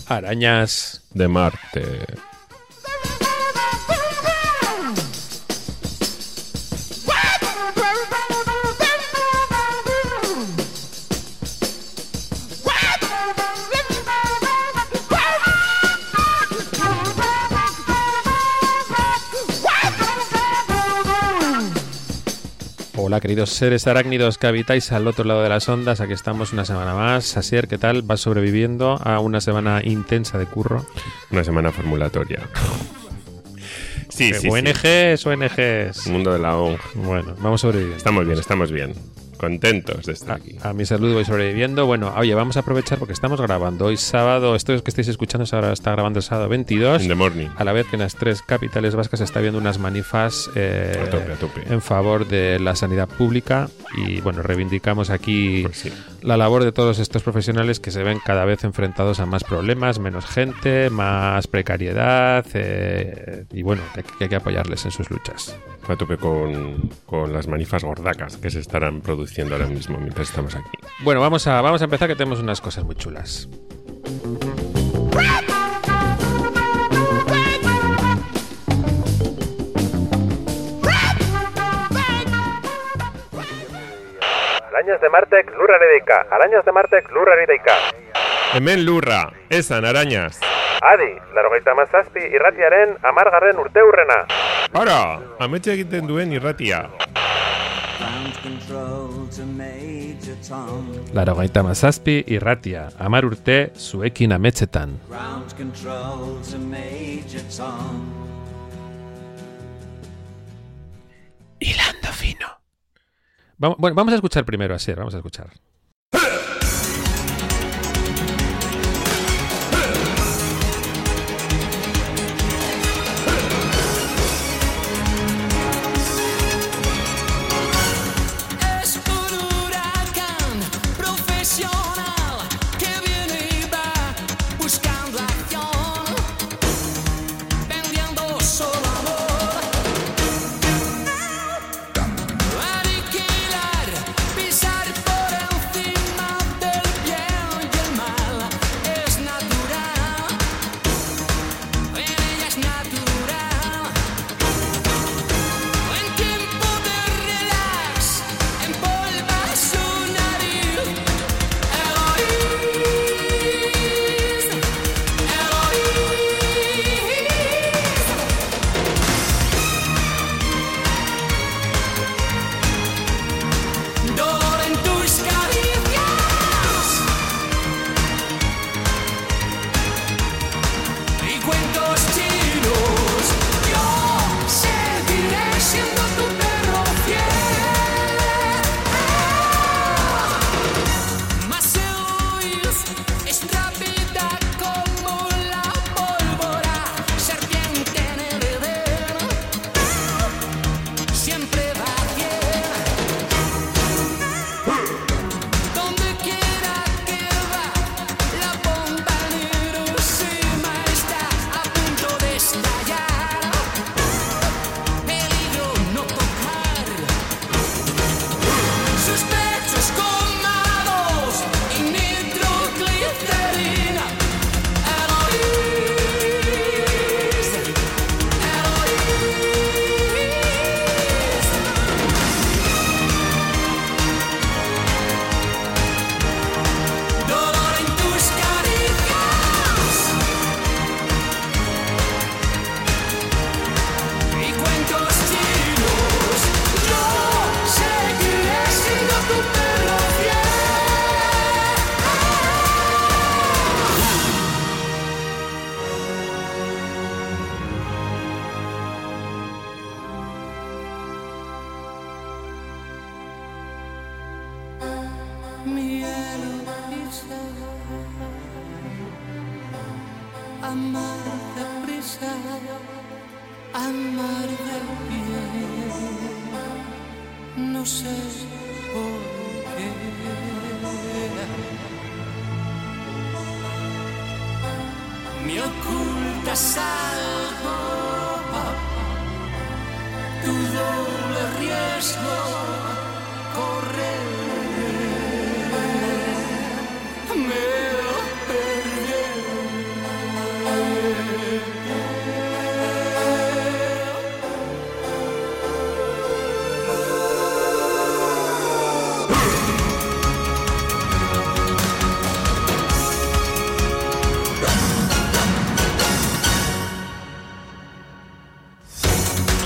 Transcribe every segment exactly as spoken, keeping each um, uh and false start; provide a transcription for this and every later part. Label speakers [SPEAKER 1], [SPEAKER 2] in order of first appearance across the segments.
[SPEAKER 1] Arañas
[SPEAKER 2] de Marte.
[SPEAKER 1] Hola, queridos seres arácnidos que habitáis al otro lado de las ondas. Aquí estamos una semana más. Asier, ¿qué tal? ¿Vas sobreviviendo a una semana intensa de curro?
[SPEAKER 2] Una semana formulatoria. Sí, sí,
[SPEAKER 1] O N Gs, sí. O N Gs.
[SPEAKER 2] Mundo de la O N G.
[SPEAKER 1] Bueno, vamos sobreviviendo.
[SPEAKER 2] Estamos bien, estamos bien. Contentos de estar
[SPEAKER 1] a,
[SPEAKER 2] aquí.
[SPEAKER 1] A mi salud voy sobreviviendo. Bueno, oye, vamos a aprovechar porque estamos grabando hoy sábado. Esto es que estáis escuchando ahora está grabando el sábado veintidós.
[SPEAKER 2] In the morning.
[SPEAKER 1] A la vez que en las tres capitales vascas está habiendo unas manifas eh,
[SPEAKER 2] a tope, a tope.
[SPEAKER 1] en favor de la sanidad pública. Y bueno, reivindicamos aquí
[SPEAKER 2] pues sí.
[SPEAKER 1] la labor de todos estos profesionales que se ven cada vez enfrentados a más problemas, menos gente, más precariedad. Eh, y bueno, que, que hay que apoyarles en sus luchas.
[SPEAKER 2] A tope con, con las manifas gordacas que se estarán produciendo ahora mismo mientras estamos aquí.
[SPEAKER 1] Bueno, vamos a, vamos a empezar, que tenemos unas cosas muy chulas.
[SPEAKER 3] Arañas de Martek lurraredeika, arañas de Martek lurraredeika.
[SPEAKER 2] Hemen lurra, esan arañas.
[SPEAKER 3] Adi, laurogeita hamazazpi irratiaren hamargarren urteurrena.
[SPEAKER 2] Ara, ametxe egiten duen irratia.
[SPEAKER 1] Laurogeita hamazazpi irratia, hamar urte zuekin ametsetan. Hilando fino. Vamos, bueno, vamos a escuchar primero, Asier, vamos a escuchar.
[SPEAKER 4] Me perdí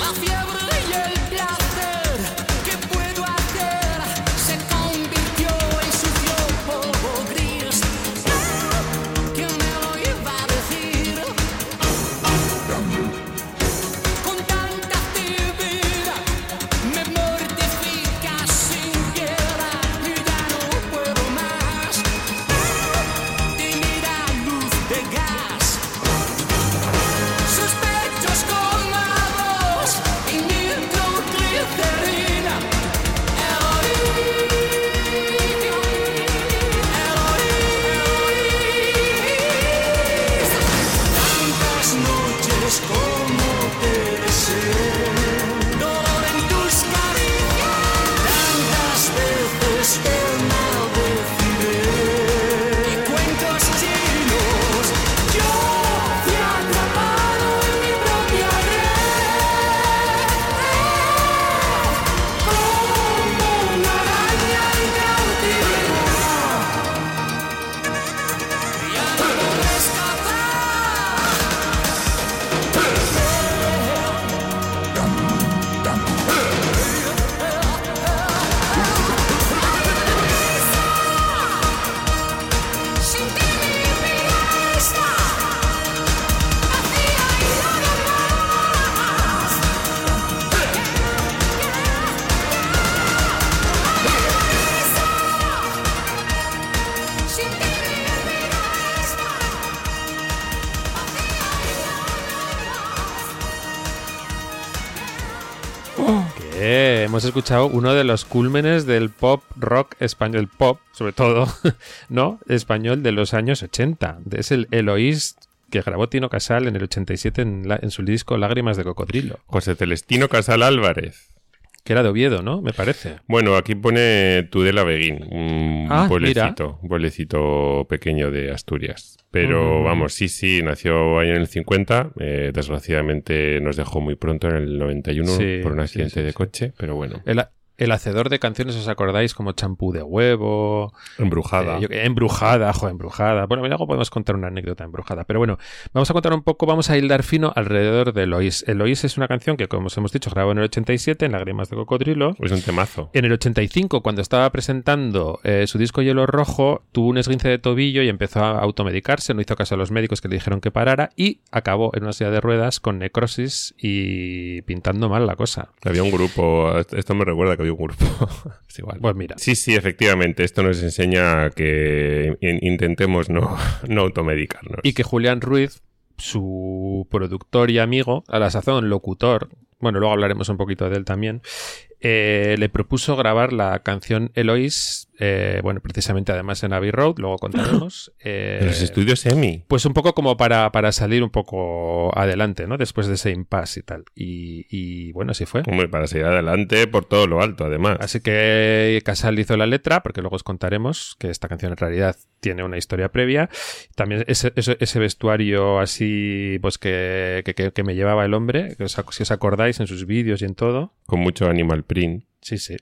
[SPEAKER 1] Que hemos escuchado uno de los cúlmenes del pop rock español, pop sobre todo, ¿no? Español de los años ochenta. Es el Eloís que grabó Tino Casal en el ochenta y siete en, la, en su disco Lágrimas de Cocodrilo.
[SPEAKER 2] José Celestino Casal Álvarez.
[SPEAKER 1] Que era de Oviedo, ¿no? Me parece.
[SPEAKER 2] Bueno, aquí pone Tudela Beguín, un
[SPEAKER 1] ah,
[SPEAKER 2] pueblecito,
[SPEAKER 1] mira.
[SPEAKER 2] un pueblecito pequeño de Asturias. Pero
[SPEAKER 1] uh-huh.
[SPEAKER 2] vamos, sí, sí, nació ahí en el cincuenta, eh, desgraciadamente nos dejó muy pronto en el noventa y uno
[SPEAKER 1] sí,
[SPEAKER 2] por un accidente
[SPEAKER 1] sí, sí,
[SPEAKER 2] de
[SPEAKER 1] sí.
[SPEAKER 2] coche, pero bueno.
[SPEAKER 1] El, el hacedor de canciones, ¿os acordáis? Como Champú de Huevo.
[SPEAKER 2] Embrujada.
[SPEAKER 1] Eh, yo, embrujada, jo, embrujada. Bueno, luego podemos contar una anécdota embrujada. Pero bueno, vamos a contar un poco, vamos a hildar fino alrededor de Eloís. Eloís es una canción que, como os hemos dicho, grabó en el ochenta y siete, en Lágrimas de Cocodrilo.
[SPEAKER 2] Es un temazo.
[SPEAKER 1] En el ochenta y cinco, cuando estaba presentando eh, su disco Hielo Rojo, tuvo un esguince de tobillo y empezó a automedicarse. No hizo caso a los médicos que le dijeron que parara y acabó en una silla de ruedas con necrosis y pintando mal la cosa.
[SPEAKER 2] Había un grupo, esto me recuerda que había un grupo. Es igual.
[SPEAKER 1] Pues mira.
[SPEAKER 2] Sí, sí, efectivamente. Esto nos enseña que in- intentemos no, no automedicarnos.
[SPEAKER 1] Y que Julián Ruiz, su productor y amigo, a la sazón locutor, bueno, luego hablaremos un poquito de él también, eh, le propuso grabar la canción Eloís, eh, bueno, precisamente además en Abbey Road, luego contaremos. Eh,
[SPEAKER 2] En los estudios EMI.
[SPEAKER 1] Pues un poco como para, para salir un poco adelante, ¿no? Después de ese impasse y tal. Y, y bueno, así fue.
[SPEAKER 2] Hombre, para seguir adelante por todo lo alto, además.
[SPEAKER 1] Así que Casal hizo la letra, porque luego os contaremos que esta canción en realidad tiene una historia previa. También ese, ese, ese vestuario así, pues que, que, que me llevaba el hombre, que os, si os acordáis en sus vídeos y en todo.
[SPEAKER 2] Con mucho animal print.
[SPEAKER 1] Sí, sí.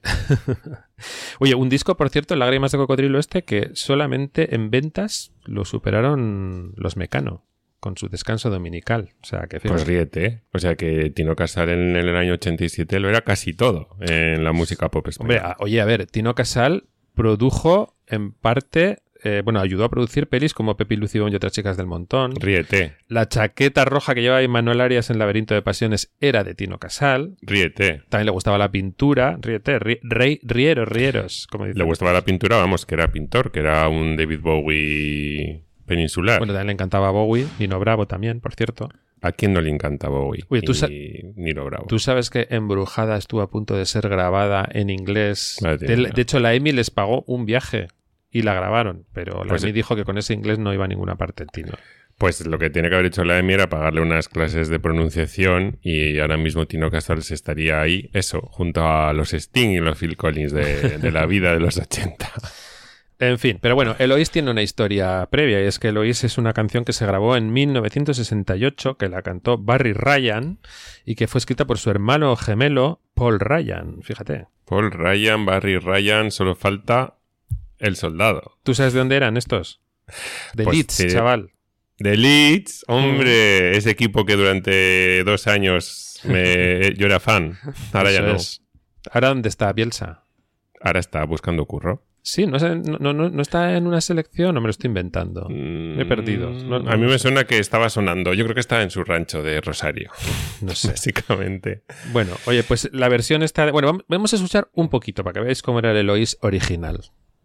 [SPEAKER 1] Oye, un disco, por cierto, Lágrimas de Cocodrilo este, que solamente en ventas lo superaron los Mecano con su descanso dominical. O sea, que
[SPEAKER 2] Pues ríete, ¿eh? O sea que Tino Casal en el año ochenta y siete lo era casi todo en la música pop española.
[SPEAKER 1] Hombre, a, oye, a ver, Tino Casal produjo en parte... Eh, bueno, ayudó a producir pelis como Pepi Lucio y otras chicas del montón.
[SPEAKER 2] Ríete.
[SPEAKER 1] La chaqueta roja que llevaba Manuel Arias en Laberinto de Pasiones era de Tino Casal.
[SPEAKER 2] Ríete.
[SPEAKER 1] También le gustaba la pintura. Ríete, ri, rey, rieros, rieros. Como
[SPEAKER 2] le gustaba la pintura, vamos, que era pintor, que era un David Bowie peninsular.
[SPEAKER 1] Bueno, también le encantaba Bowie. Nino Bravo también, por cierto.
[SPEAKER 2] ¿A quién no le encanta Bowie?
[SPEAKER 1] Oye, ¿tú,
[SPEAKER 2] y,
[SPEAKER 1] sa-
[SPEAKER 2] Nino Bravo.
[SPEAKER 1] ¿tú sabes que Embrujada estuvo a punto de ser grabada en inglés?
[SPEAKER 2] Madre
[SPEAKER 1] De,
[SPEAKER 2] mía.
[SPEAKER 1] de hecho, la EMI les pagó un viaje y la grabaron, pero la
[SPEAKER 2] Pues
[SPEAKER 1] EMI
[SPEAKER 2] sí.
[SPEAKER 1] dijo que con ese inglés no iba a ninguna parte el Tino.
[SPEAKER 2] Pues lo que tiene que haber hecho la EMI era pagarle unas clases de pronunciación y ahora mismo Tino Casal se estaría ahí, eso, junto a los Sting y los Phil Collins de, de la vida de los ochenta.
[SPEAKER 1] En fin, pero bueno, Eloís tiene una historia previa y es que Eloís es una canción que se grabó en mil novecientos sesenta y ocho, que la cantó Barry Ryan y que fue escrita por su hermano gemelo Paul Ryan, fíjate.
[SPEAKER 2] Paul Ryan, Barry Ryan, solo falta El Soldado.
[SPEAKER 1] ¿Tú sabes de dónde eran estos? De
[SPEAKER 2] Pues
[SPEAKER 1] Leeds,
[SPEAKER 2] te-
[SPEAKER 1] chaval.
[SPEAKER 2] De Leeds, hombre, ese equipo que durante dos años me, yo era fan. Ahora
[SPEAKER 1] Eso
[SPEAKER 2] ya no.
[SPEAKER 1] es. ¿Ahora dónde está Bielsa?
[SPEAKER 2] Ahora está buscando curro.
[SPEAKER 1] Sí, no, sé, no, no, no está en una selección o me lo estoy inventando. Me he perdido. No, no,
[SPEAKER 2] a mí
[SPEAKER 1] no
[SPEAKER 2] me
[SPEAKER 1] sé.
[SPEAKER 2] suena que estaba sonando. Yo creo que estaba en su rancho de Rosario.
[SPEAKER 1] No sé.
[SPEAKER 2] Básicamente.
[SPEAKER 1] Bueno, oye, pues la versión está... de- Bueno, vam- vamos a escuchar un poquito para que veáis cómo era el Eloís original.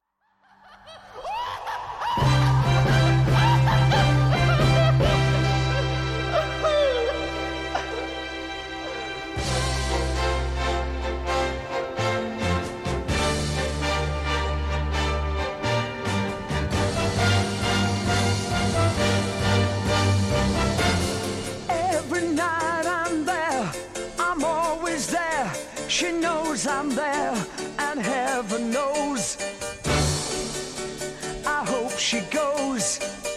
[SPEAKER 4] Every night I'm there, I'm always there. She knows I'm there, and heaven knows. I hope she goes.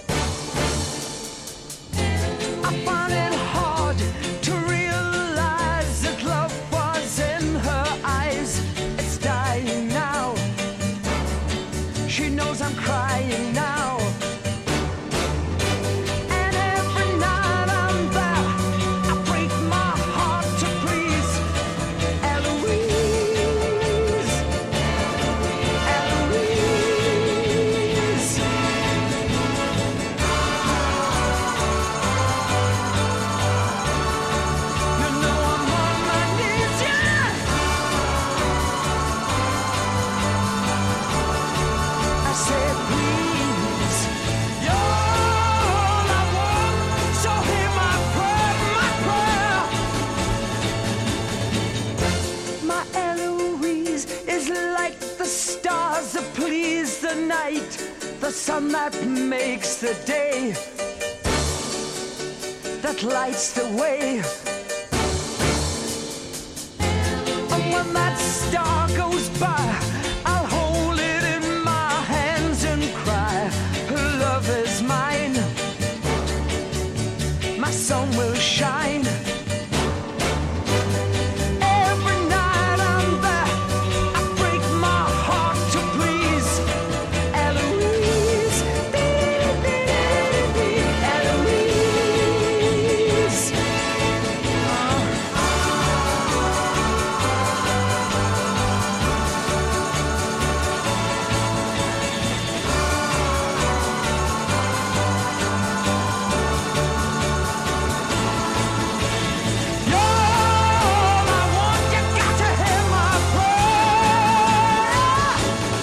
[SPEAKER 4] I find it hard to realize that love was in her eyes. It's dying now. She knows I'm crying now. And every night I'm there, I break my heart to please Eloise, Eloise. You know I'm on my knees, yeah. I said, please, you're all I want, so hear my prayer, my prayer. My Eloise is like the stars that please the night, the sun that makes the day, that lights the way. And when that star goes by, I'll hold it in my hands and cry, her love is mine, my sun will shine. Every night I'm there, I break my heart to please Eloise, Eloise. You're all I want, you got to hear my prayer.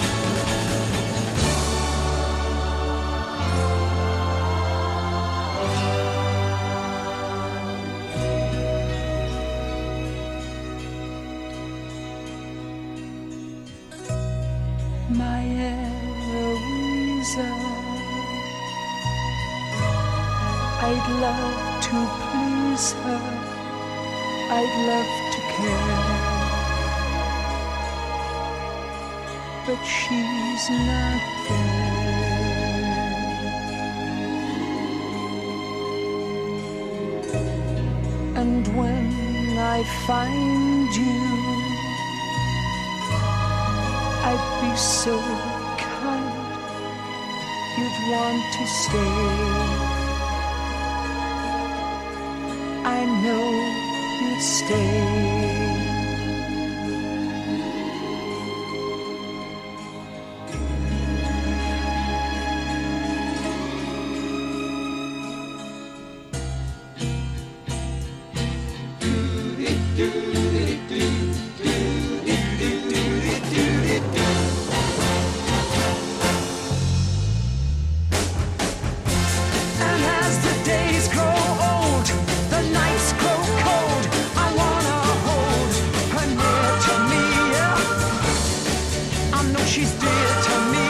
[SPEAKER 4] My Eloisa, I'd love to please her, I'd love to care, but she's not there. And when I find you, I'd be so kind, you'd want to stay. I know you'd stay. And as the days grow old, the nights grow cold, I wanna hold her near to me, yeah. I know she's dear to me.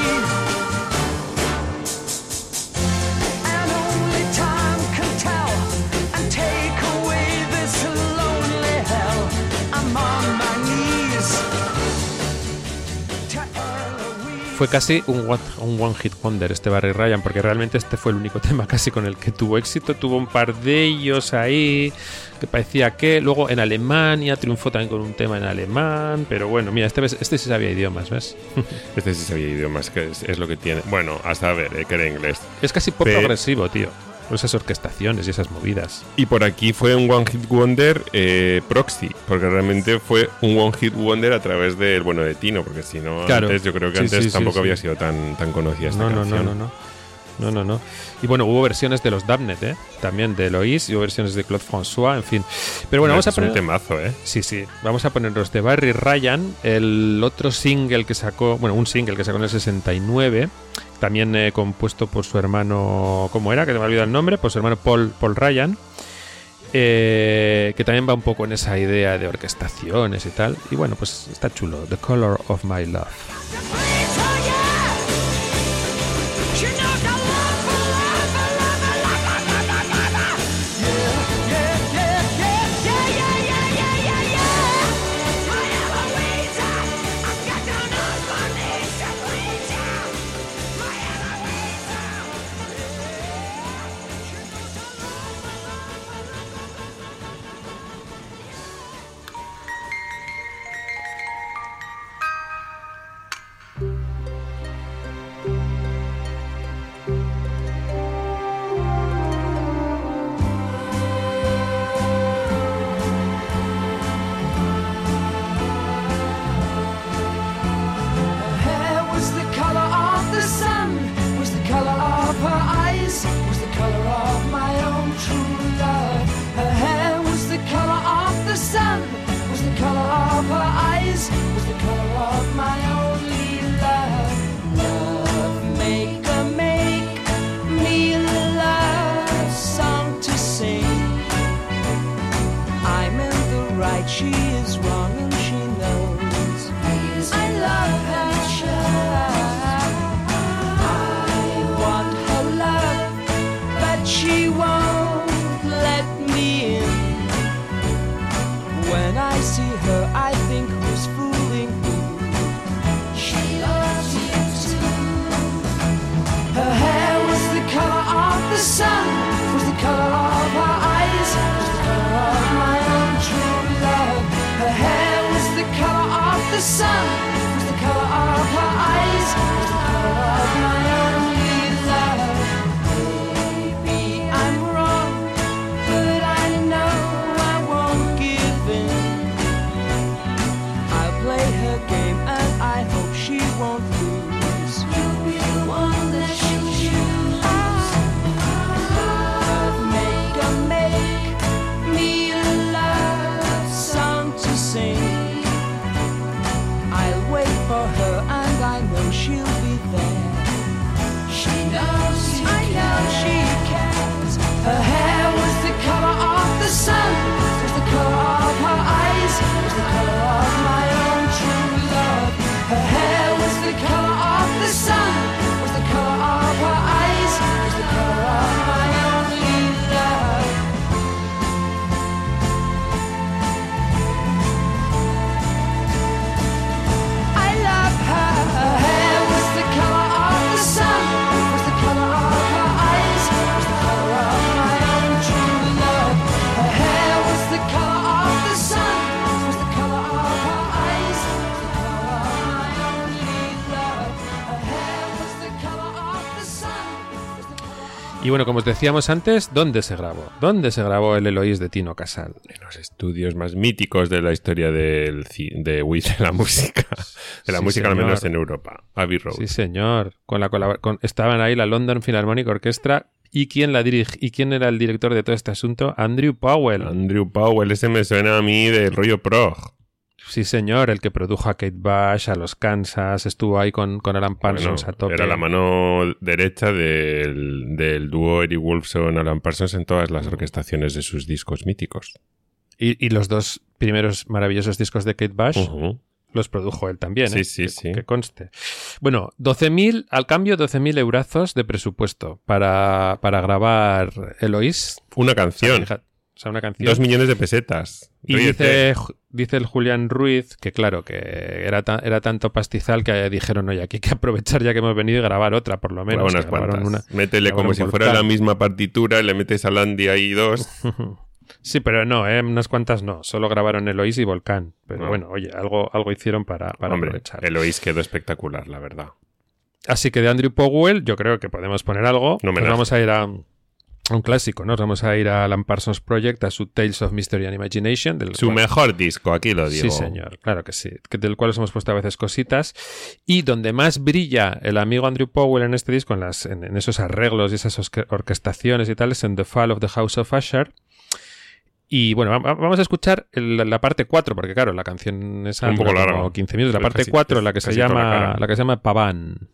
[SPEAKER 4] And only time can tell and take away this lonely hell. I'm on my knees to Eloise.
[SPEAKER 1] Fue casi un one, un one hit wonder este Barry Ryan, porque realmente este fue el único tema casi con el que tuvo éxito. Tuvo un par de ellos ahí que parecía que luego en Alemania triunfó también con un tema en alemán, pero bueno, mira, este, ves- este sí sabía idiomas, ¿ves?
[SPEAKER 2] Este sí sabía idiomas, que es, es lo que tiene. Bueno, hasta ver, eh, que era inglés.
[SPEAKER 1] Es casi pop
[SPEAKER 2] Pe-
[SPEAKER 1] progresivo, tío. esas orquestaciones y esas movidas.
[SPEAKER 2] Y por aquí fue un One Hit Wonder eh, proxy, porque realmente fue un One Hit Wonder a través del bueno de Tino, porque si no,
[SPEAKER 1] claro.
[SPEAKER 2] antes yo creo que
[SPEAKER 1] sí,
[SPEAKER 2] antes
[SPEAKER 1] sí,
[SPEAKER 2] tampoco
[SPEAKER 1] sí,
[SPEAKER 2] había
[SPEAKER 1] sí.
[SPEAKER 2] sido tan, tan conocida esta
[SPEAKER 1] No, no,
[SPEAKER 2] canción.
[SPEAKER 1] no, no, no. No, no, no. Y bueno, hubo versiones de los Damned, ¿eh? También de Eloise, y hubo versiones de Claude François, en fin. Pero bueno, vamos a
[SPEAKER 2] es
[SPEAKER 1] poner...
[SPEAKER 2] un temazo, ¿eh?
[SPEAKER 1] Sí, sí. Vamos a poner los de Barry Ryan, el otro single que sacó, bueno, un single que sacó en el sesenta y nueve, también eh, compuesto por su hermano, ¿cómo era? Que te me ha olvidado el nombre, por su hermano Paul, Paul Ryan, eh, que también va un poco en esa idea de orquestaciones y tal. Y bueno, pues está chulo. The Color of My Love.
[SPEAKER 4] She is wrong and she knows. I love her. I want her love, but she won't let me in. When I see her, I think who's fooling who? She loves you too. Her hair was the color of the sun, was the color of her eyes, was the color of my own true. Her hair was the color of the sun, was the color of her eyes, was the color of my only love. Maybe I'm wrong, but I know I won't give in. I'll play her game and I hope she won't lose. You'll be the one that she'll choose. Love make a make me a love song to sing. I'll wait for her and I know she'll be there. She knows you I know she cares. Her hair was the color of the sun, was the color of her eyes, was the color of my own true love. Her hair was the color of the sun, was the color of her eyes, was the color of my only love. I love her. Her hair was the color of the sun, was the color of her eyes, was the color of my own true love. Her hair was the color of the sun, was the color of her eyes, was the color of my only love. Her hair was the color of the sun, was the color.
[SPEAKER 1] Y bueno, como os decíamos antes, ¿dónde se grabó? ¿Dónde se grabó el Eloís de Tino Casal?
[SPEAKER 2] En los estudios más míticos de la historia del, ci- de, uy, de la música. De la
[SPEAKER 1] Sí,
[SPEAKER 2] música, al
[SPEAKER 1] señor.
[SPEAKER 2] menos en Europa. Abbey Road.
[SPEAKER 1] Sí, señor. Con la colabor- con, estaban ahí la London Philharmonic Orchestra. ¿Y quién la dirige? ¿Y quién era el director de todo este asunto? Andrew Powell.
[SPEAKER 2] Andrew Powell, ese me suena a mí del rollo prog.
[SPEAKER 1] Sí, señor, el que produjo a Kate Bush, a los Kansas, estuvo ahí con, con Alan Parsons
[SPEAKER 2] Bueno,
[SPEAKER 1] a tope.
[SPEAKER 2] era la mano derecha del, del dúo Eric Woolfson Alan Parsons en todas las orquestaciones de sus discos míticos.
[SPEAKER 1] Y, y los dos primeros maravillosos discos de Kate Bush
[SPEAKER 2] Uh-huh.
[SPEAKER 1] los produjo él también,
[SPEAKER 2] Sí,
[SPEAKER 1] ¿eh?
[SPEAKER 2] sí,
[SPEAKER 1] que,
[SPEAKER 2] sí.
[SPEAKER 1] que conste. Bueno, doce mil, al cambio, doce mil eurazos de presupuesto para, para grabar Eloís.
[SPEAKER 2] Una canción.
[SPEAKER 1] Fija- O sea, una canción.
[SPEAKER 2] Dos millones de pesetas.
[SPEAKER 1] Y
[SPEAKER 2] Ríete.
[SPEAKER 1] dice, dice el Julián Ruiz que claro, que era, ta- era tanto pastizal que dijeron, oye, aquí hay que aprovechar ya que hemos venido y grabar otra, por lo menos.
[SPEAKER 2] Graba unas
[SPEAKER 1] que grabaron
[SPEAKER 2] cuantas.
[SPEAKER 1] una-
[SPEAKER 2] Métele
[SPEAKER 1] grabaron
[SPEAKER 2] como si fuera
[SPEAKER 1] Volcán.
[SPEAKER 2] la misma partitura y le metes a Landy ahí dos.
[SPEAKER 1] Sí, pero no, ¿eh? Unas cuantas no. Solo grabaron Eloís y Volcán. Pero
[SPEAKER 2] No.
[SPEAKER 1] bueno, oye, algo, algo hicieron para, para
[SPEAKER 2] Hombre,
[SPEAKER 1] aprovechar.
[SPEAKER 2] Eloís quedó espectacular, la verdad.
[SPEAKER 1] Así que de Andrew Powell yo creo que podemos poner algo.
[SPEAKER 2] Un
[SPEAKER 1] Nos
[SPEAKER 2] homenaje.
[SPEAKER 1] vamos a ir a, un clásico, ¿no? Nos vamos a ir a Alan Parsons Project, a su Tales of Mystery and Imagination. Del
[SPEAKER 2] Su
[SPEAKER 1] cual...
[SPEAKER 2] mejor disco, aquí lo digo.
[SPEAKER 1] Sí, señor, claro que sí. Que del cual os hemos puesto a veces cositas. Y donde más brilla el amigo Andrew Powell en este disco, en, las, en, en esos arreglos y esas orquestaciones y tal, es en The Fall of the House of Usher. Y bueno, vamos a escuchar el, la parte cuatro, porque claro, la canción esa
[SPEAKER 2] un poco
[SPEAKER 1] dura
[SPEAKER 2] largo.
[SPEAKER 1] como quince minutos. La
[SPEAKER 2] Pero
[SPEAKER 1] parte
[SPEAKER 2] casi,
[SPEAKER 1] cuatro, la que se
[SPEAKER 2] casi toda la
[SPEAKER 1] llama
[SPEAKER 2] cara.
[SPEAKER 1] la que se llama Paván.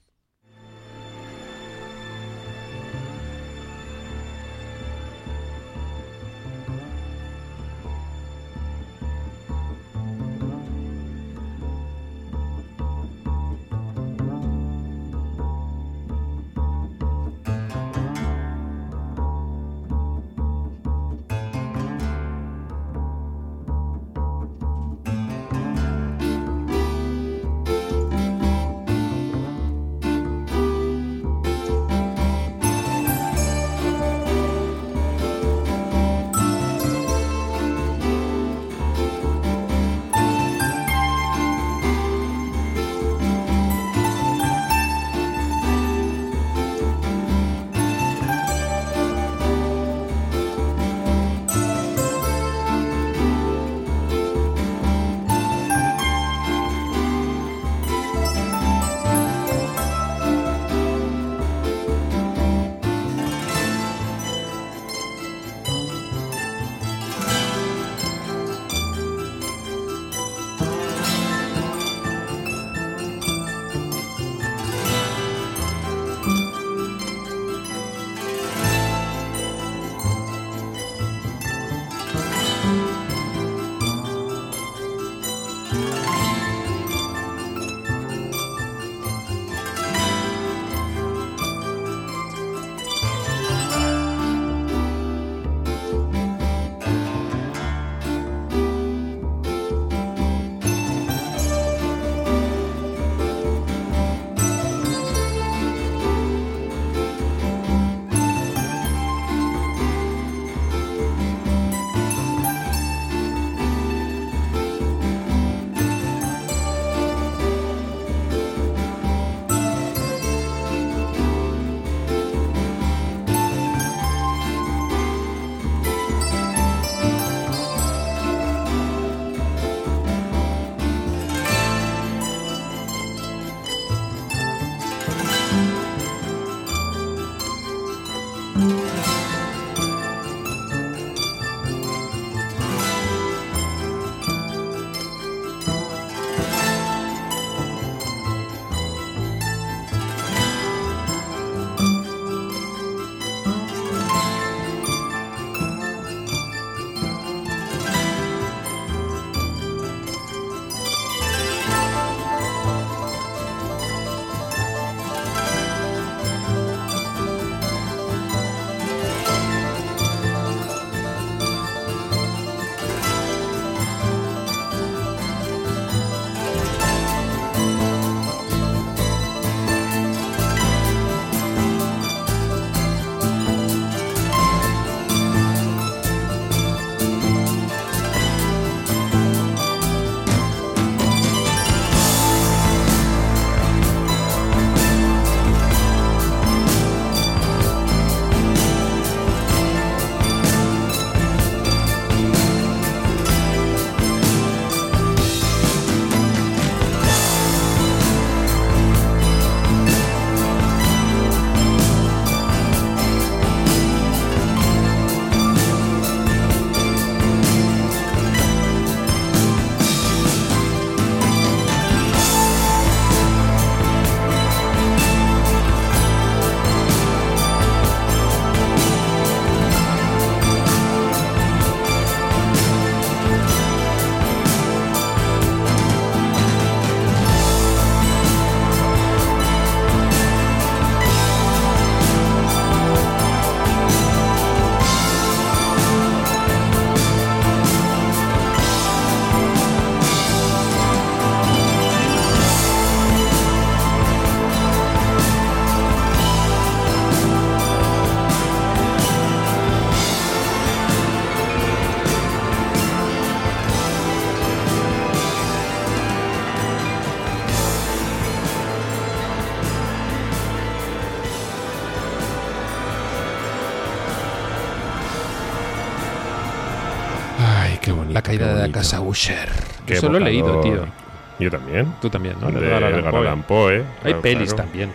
[SPEAKER 2] bonito.
[SPEAKER 1] La caída
[SPEAKER 2] qué
[SPEAKER 1] de la
[SPEAKER 2] bonito.
[SPEAKER 1] casa Usher.
[SPEAKER 2] Qué
[SPEAKER 1] Eso lo he
[SPEAKER 2] evocador.
[SPEAKER 1] leído, tío.
[SPEAKER 2] Yo también.
[SPEAKER 1] Tú también, ¿no?
[SPEAKER 2] De
[SPEAKER 1] De Edgar Allan
[SPEAKER 2] Edgar
[SPEAKER 1] Poe.
[SPEAKER 2] Allan Poe.
[SPEAKER 1] Hay
[SPEAKER 2] claro,
[SPEAKER 1] pelis
[SPEAKER 2] claro.
[SPEAKER 1] también.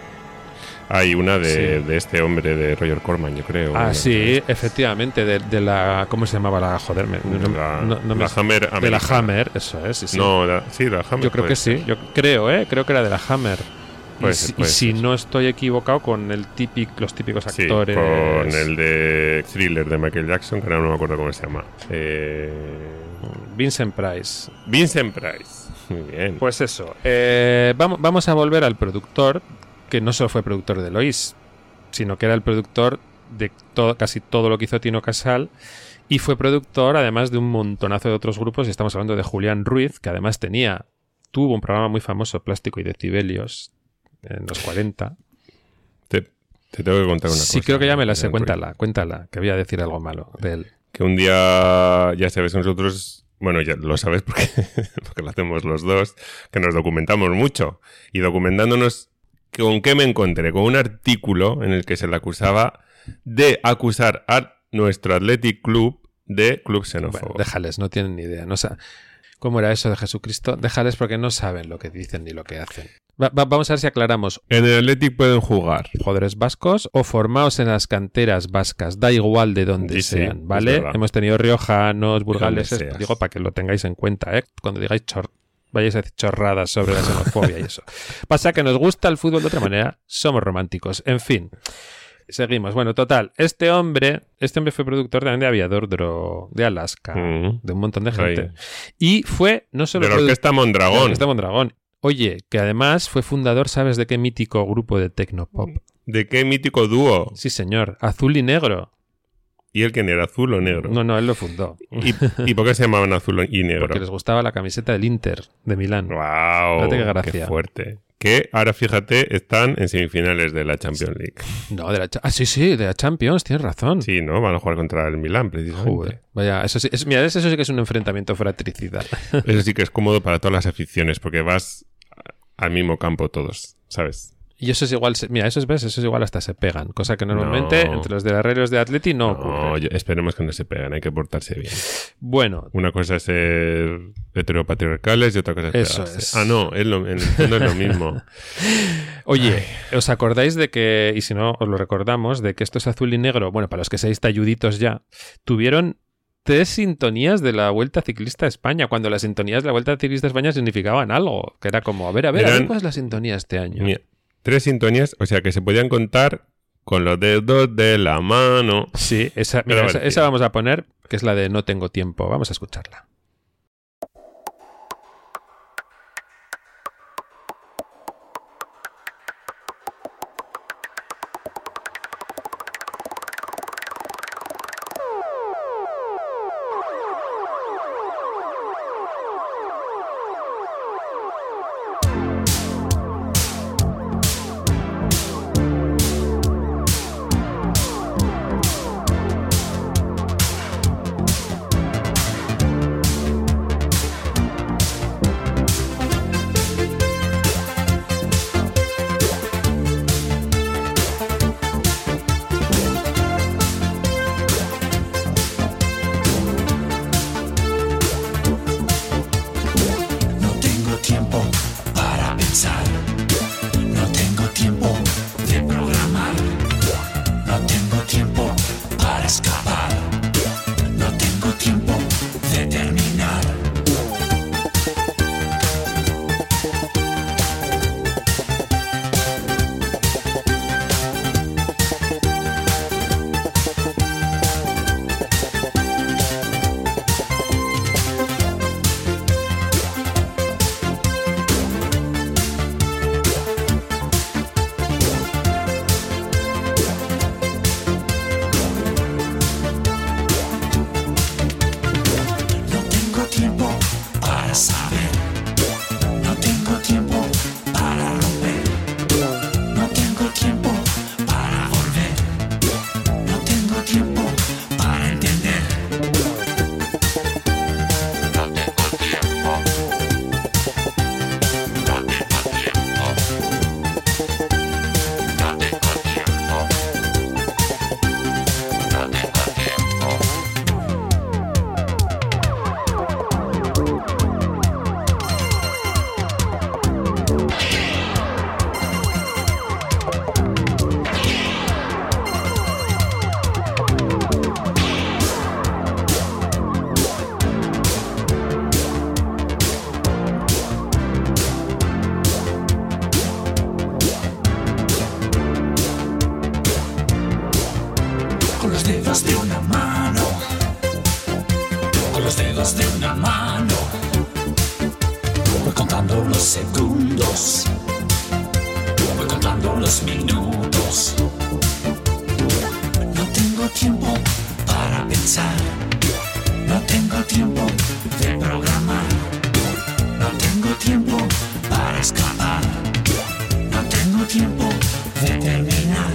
[SPEAKER 2] Hay una de,
[SPEAKER 1] Sí.
[SPEAKER 2] de este hombre, de Roger Corman, yo creo.
[SPEAKER 1] Ah,
[SPEAKER 2] Una
[SPEAKER 1] sí,
[SPEAKER 2] de-
[SPEAKER 1] efectivamente, de, de la... ¿Cómo se llamaba la... Joder, me-
[SPEAKER 2] de la,
[SPEAKER 1] no- no me-
[SPEAKER 2] la Hammer
[SPEAKER 1] de la
[SPEAKER 2] americana.
[SPEAKER 1] Hammer, eso es, sí, sí.
[SPEAKER 2] No, la- sí, la Hammer.
[SPEAKER 1] Yo creo
[SPEAKER 2] puede
[SPEAKER 1] que
[SPEAKER 2] ser.
[SPEAKER 1] sí, yo creo, ¿eh? Creo que era de la Hammer.
[SPEAKER 2] Puede
[SPEAKER 1] y
[SPEAKER 2] ser,
[SPEAKER 1] si, y
[SPEAKER 2] puede
[SPEAKER 1] si
[SPEAKER 2] ser.
[SPEAKER 1] no estoy equivocado con el típico, los típicos
[SPEAKER 2] Sí,
[SPEAKER 1] actores...
[SPEAKER 2] con el de Thriller de Michael Jackson, que ahora no me acuerdo cómo se llama. Eh,
[SPEAKER 1] Vincent Price.
[SPEAKER 2] Vincent Price. Muy bien.
[SPEAKER 1] Pues eso, eh, vamos, vamos a volver al productor, que no solo fue productor de Eloís, sino que era el productor de todo, casi todo lo que hizo Tino Casal, y fue productor además de un montonazo de otros grupos, y estamos hablando de Julián Ruiz, que además tenía, tuvo un programa muy famoso, Plástico y Decibelios, en los cuarenta.
[SPEAKER 2] te, te tengo que contar una cosa.
[SPEAKER 1] Sí, creo que ya me la sé,
[SPEAKER 2] Ruiz.
[SPEAKER 1] cuéntala, cuéntala, que voy a decir algo malo de él.
[SPEAKER 2] Que un día, ya sabes que nosotros, bueno, ya lo sabes porque, porque lo hacemos los dos, que nos documentamos mucho. Y documentándonos, ¿con qué me encontré? Con un artículo en el que se le acusaba de acusar a nuestro Athletic Club de club xenófobo.
[SPEAKER 1] Bueno, déjales, no tienen ni idea. No sa- ¿Cómo era eso de Jesucristo? Déjales porque no saben lo que dicen ni lo que hacen. Va- va- vamos a ver si aclaramos.
[SPEAKER 2] En el Athletic pueden jugar.
[SPEAKER 1] Jugadores vascos o formados en las canteras vascas, da igual de dónde
[SPEAKER 2] Sí, sí,
[SPEAKER 1] sean,
[SPEAKER 2] es
[SPEAKER 1] ¿vale?
[SPEAKER 2] verdad.
[SPEAKER 1] Hemos tenido riojanos, burgaleses,
[SPEAKER 2] seas.
[SPEAKER 1] digo para que lo tengáis en cuenta, ¿eh? Cuando digáis chor vayáis a decir chorradas sobre la xenofobia y eso. Pasa que nos gusta el fútbol de otra manera, somos románticos, en fin. Seguimos. Bueno, total, este hombre, este hombre fue productor también de Aviador Dro, de Alaska,
[SPEAKER 2] Mm.
[SPEAKER 1] de un montón de gente.
[SPEAKER 2] Ahí.
[SPEAKER 1] Y fue no solo
[SPEAKER 2] De la
[SPEAKER 1] produ-
[SPEAKER 2] Orquesta
[SPEAKER 1] de la
[SPEAKER 2] Mondragón.
[SPEAKER 1] Orquesta Mondragón. Oye, que además fue fundador, ¿sabes de qué mítico grupo de tecnopop?
[SPEAKER 2] ¿De qué mítico dúo?
[SPEAKER 1] Sí, señor. Azul y Negro.
[SPEAKER 2] ¿Y él quién era? ¿Azul o negro?
[SPEAKER 1] No, no, él lo fundó.
[SPEAKER 2] ¿Y, ¿Y por qué se llamaban azul y negro?
[SPEAKER 1] Porque les gustaba la camiseta del Inter de Milán.
[SPEAKER 2] ¡Wow!
[SPEAKER 1] Fíjate qué gracia.
[SPEAKER 2] ¡Qué fuerte! Que ahora, fíjate, están en semifinales de la Champions League.
[SPEAKER 1] No, de la Cha- Ah, sí, sí, de la Champions, tienes razón.
[SPEAKER 2] Sí, ¿no? Van a jugar contra el Milán, precisamente.
[SPEAKER 1] Joder. Vaya, eso sí, es- mira, eso sí que es un enfrentamiento fratricida.
[SPEAKER 2] Eso sí que es cómodo para todas las aficiones, porque vas al mismo campo todos, ¿sabes?
[SPEAKER 1] Y eso es igual, se- mira, eso es, ves, eso es igual hasta se pegan, cosa que normalmente
[SPEAKER 2] No.
[SPEAKER 1] entre los de las reglas de Atleti no,
[SPEAKER 2] No,
[SPEAKER 1] ocurre.
[SPEAKER 2] yo- esperemos que no se peguen, hay que portarse bien.
[SPEAKER 1] Bueno,
[SPEAKER 2] Una cosa es ser heteropatriarcales y otra cosa es
[SPEAKER 1] Eso
[SPEAKER 2] pegarse.
[SPEAKER 1] es.
[SPEAKER 2] Ah, no, es lo, en el fondo es lo mismo.
[SPEAKER 1] oye, ¿os acordáis de que, y si no os lo recordamos, de que esto es Azul y Negro, bueno, para los que seáis talluditos ya, tuvieron tres sintonías de la Vuelta Ciclista a España, cuando las sintonías de la Vuelta Ciclista a España significaban algo, que era como, a ver, a ver, a ver
[SPEAKER 2] Eran-
[SPEAKER 1] cuál es la sintonía este año.
[SPEAKER 2] Mira, tres sintonías, o sea que se podían contar con los dedos de la mano.
[SPEAKER 1] Sí, esa,
[SPEAKER 2] Pero
[SPEAKER 1] mira, esa,
[SPEAKER 2] vale,
[SPEAKER 1] esa
[SPEAKER 2] tío.
[SPEAKER 1] vamos a poner, que es la de No tengo tiempo. Vamos a escucharla.
[SPEAKER 5] segundos, voy contando los minutos. No tengo tiempo para pensar, no tengo tiempo de programar, no tengo tiempo para escapar, no tengo tiempo de terminar.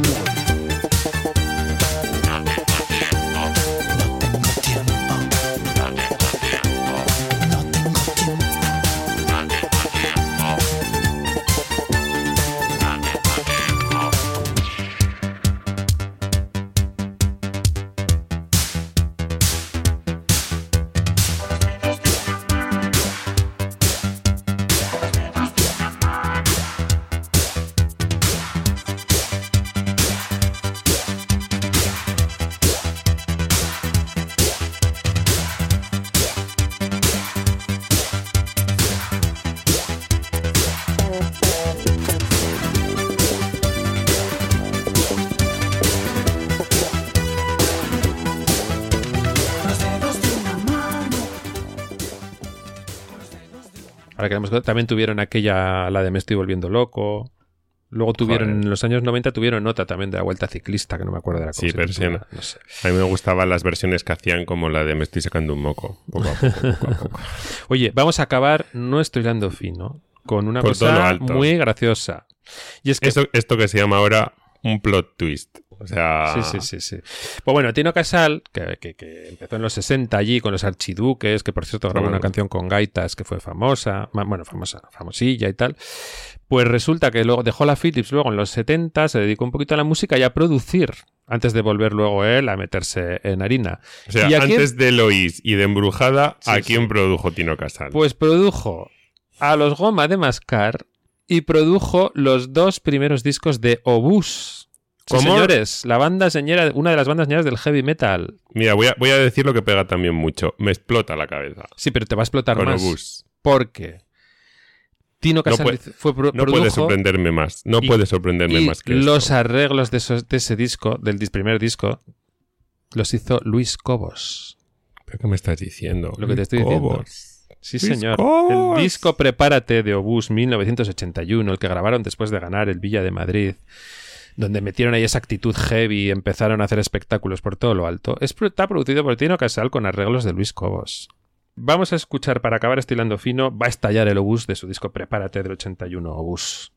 [SPEAKER 1] Ahora que hemos- también tuvieron aquella, la de Me estoy volviendo loco. Luego tuvieron,
[SPEAKER 2] Joder.
[SPEAKER 1] en los años noventa tuvieron otra también de la Vuelta Ciclista, que no me acuerdo de la
[SPEAKER 2] Sí,
[SPEAKER 1] cómo se
[SPEAKER 2] versión.
[SPEAKER 1] titula, no sé.
[SPEAKER 2] A mí me gustaban las versiones que hacían como la de Me estoy sacando un moco. Poco a poco, poco a poco.
[SPEAKER 1] Oye, vamos a acabar nuestro hilando fino con una
[SPEAKER 2] Por todo lo
[SPEAKER 1] cosa
[SPEAKER 2] alto.
[SPEAKER 1] muy graciosa. Y es que
[SPEAKER 2] Esto, esto que se llama ahora un plot twist. O sea...
[SPEAKER 1] Sí, sí, sí, sí. Pues bueno, Tino Casal, que, que- que empezó en los sesenta allí con los Archiduques, que por cierto grabó
[SPEAKER 2] Bueno.
[SPEAKER 1] una canción con gaitas que fue famosa, ma- bueno, famosa, famosilla y tal. Pues resulta que luego dejó la Philips luego en los setenta, se dedicó un poquito a la música y a producir, antes de volver luego él a meterse en harina.
[SPEAKER 2] O sea,
[SPEAKER 1] ¿Y a quién?
[SPEAKER 2] antes de Eloís y de Embrujada,
[SPEAKER 1] Sí,
[SPEAKER 2] ¿a
[SPEAKER 1] sí.
[SPEAKER 2] quién produjo Tino Casal?
[SPEAKER 1] Pues produjo a los Goma de Mascar y produjo los dos primeros discos de Obús. Sí,
[SPEAKER 2] ¿Cómo?
[SPEAKER 1] señores, la banda señora, una de las bandas señoras del heavy metal.
[SPEAKER 2] Mira, voy a, voy a decir lo que pega también mucho. Me explota la cabeza.
[SPEAKER 1] Sí, pero te va a explotar
[SPEAKER 2] Con
[SPEAKER 1] más.
[SPEAKER 2] Obús.
[SPEAKER 1] Porque Tino Casal
[SPEAKER 2] puede-
[SPEAKER 1] hizo- fue pro-
[SPEAKER 2] No
[SPEAKER 1] produjo
[SPEAKER 2] puede sorprenderme más. No
[SPEAKER 1] y-
[SPEAKER 2] puede sorprenderme
[SPEAKER 1] y
[SPEAKER 2] más que
[SPEAKER 1] los
[SPEAKER 2] esto.
[SPEAKER 1] arreglos de, esos- de ese disco, del dis- primer disco, los hizo Luis Cobos.
[SPEAKER 2] ¿Pero qué me estás diciendo?
[SPEAKER 1] Lo que te estoy diciendo.
[SPEAKER 2] Cobos.
[SPEAKER 1] Sí,
[SPEAKER 2] Luis
[SPEAKER 1] señor.
[SPEAKER 2] Cobos.
[SPEAKER 1] El disco Prepárate de Obús mil novecientos ochenta y uno, el que grabaron después de ganar el Villa de Madrid, donde metieron ahí esa actitud heavy y empezaron a hacer espectáculos por todo lo alto, es, pro- está producido por Tino Casal con arreglos de Luis Cobos. Vamos a escuchar, para acabar estilando fino, va a estallar el Obús de su disco Prepárate del ochenta y uno, Obús.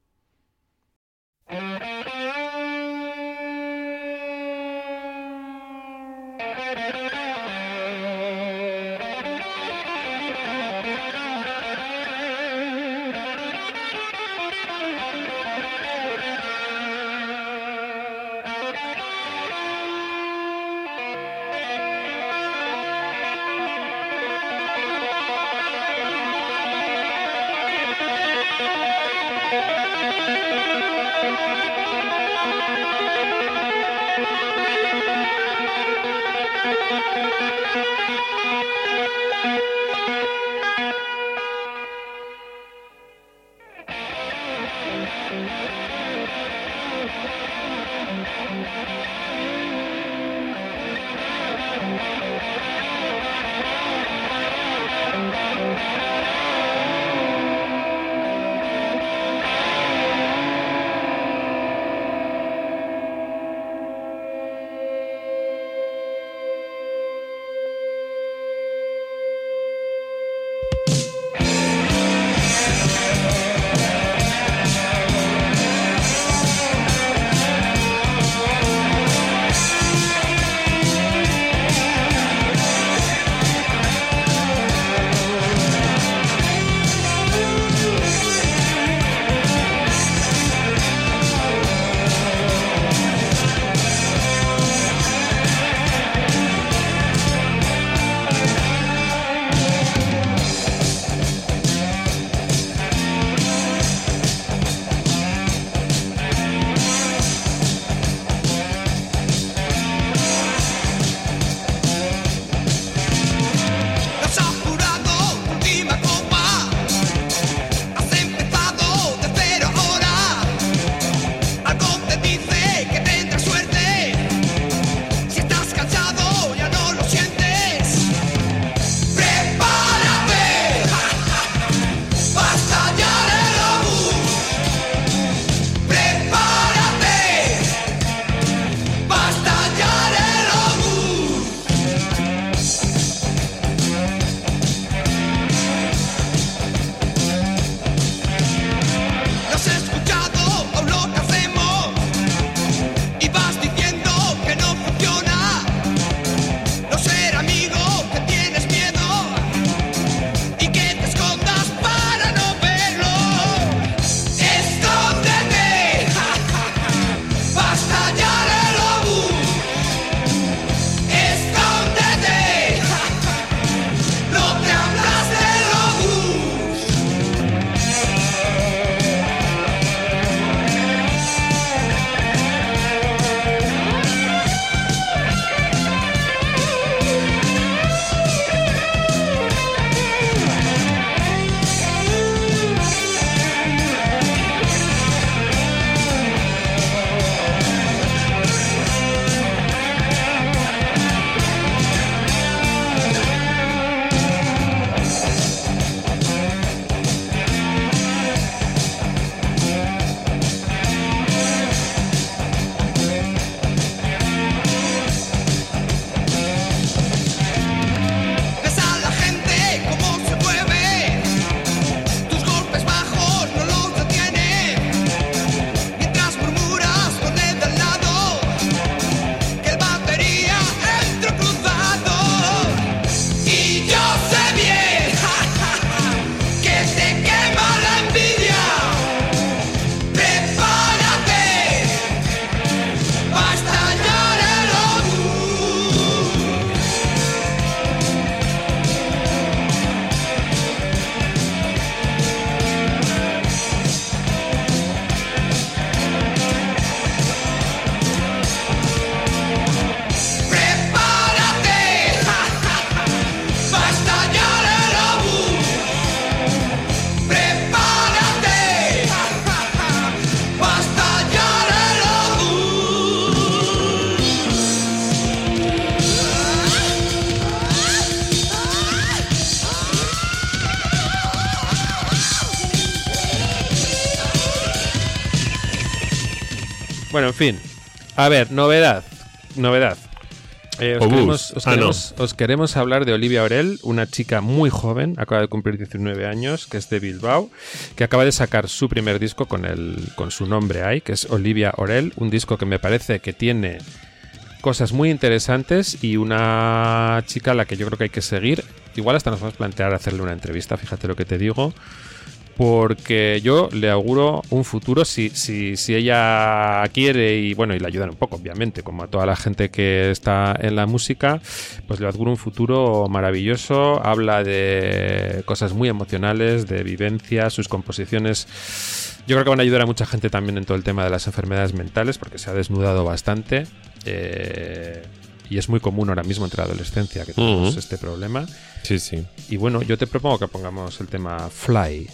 [SPEAKER 1] Bueno, en fin. A ver, novedad. Novedad. Eh, os,
[SPEAKER 2] Obús.
[SPEAKER 1] queremos, os,
[SPEAKER 2] Ah,
[SPEAKER 1] queremos, os queremos hablar de Olivia Orell, una chica muy joven, acaba de cumplir diecinueve años, que es de Bilbao, que acaba de sacar su primer disco con, el, con su nombre ahí, que es Olivia Orell, un disco que me parece que tiene cosas muy interesantes y una chica a la que yo creo que hay que seguir. Igual hasta nos vamos a plantear hacerle una entrevista, fíjate lo que te digo, porque yo le auguro un futuro si, si, si ella quiere y bueno, y le ayudan un poco, obviamente, como a toda la gente que está en la música, pues le auguro un futuro maravilloso. Habla de cosas muy emocionales, de vivencias, sus composiciones yo creo que van a ayudar a mucha gente también en todo el tema de las enfermedades mentales, porque se ha desnudado bastante, eh, y es muy común ahora mismo entre la adolescencia que tenemos uh-huh. este problema.
[SPEAKER 2] Sí, sí.
[SPEAKER 1] Y bueno, yo te propongo que pongamos el tema Fly.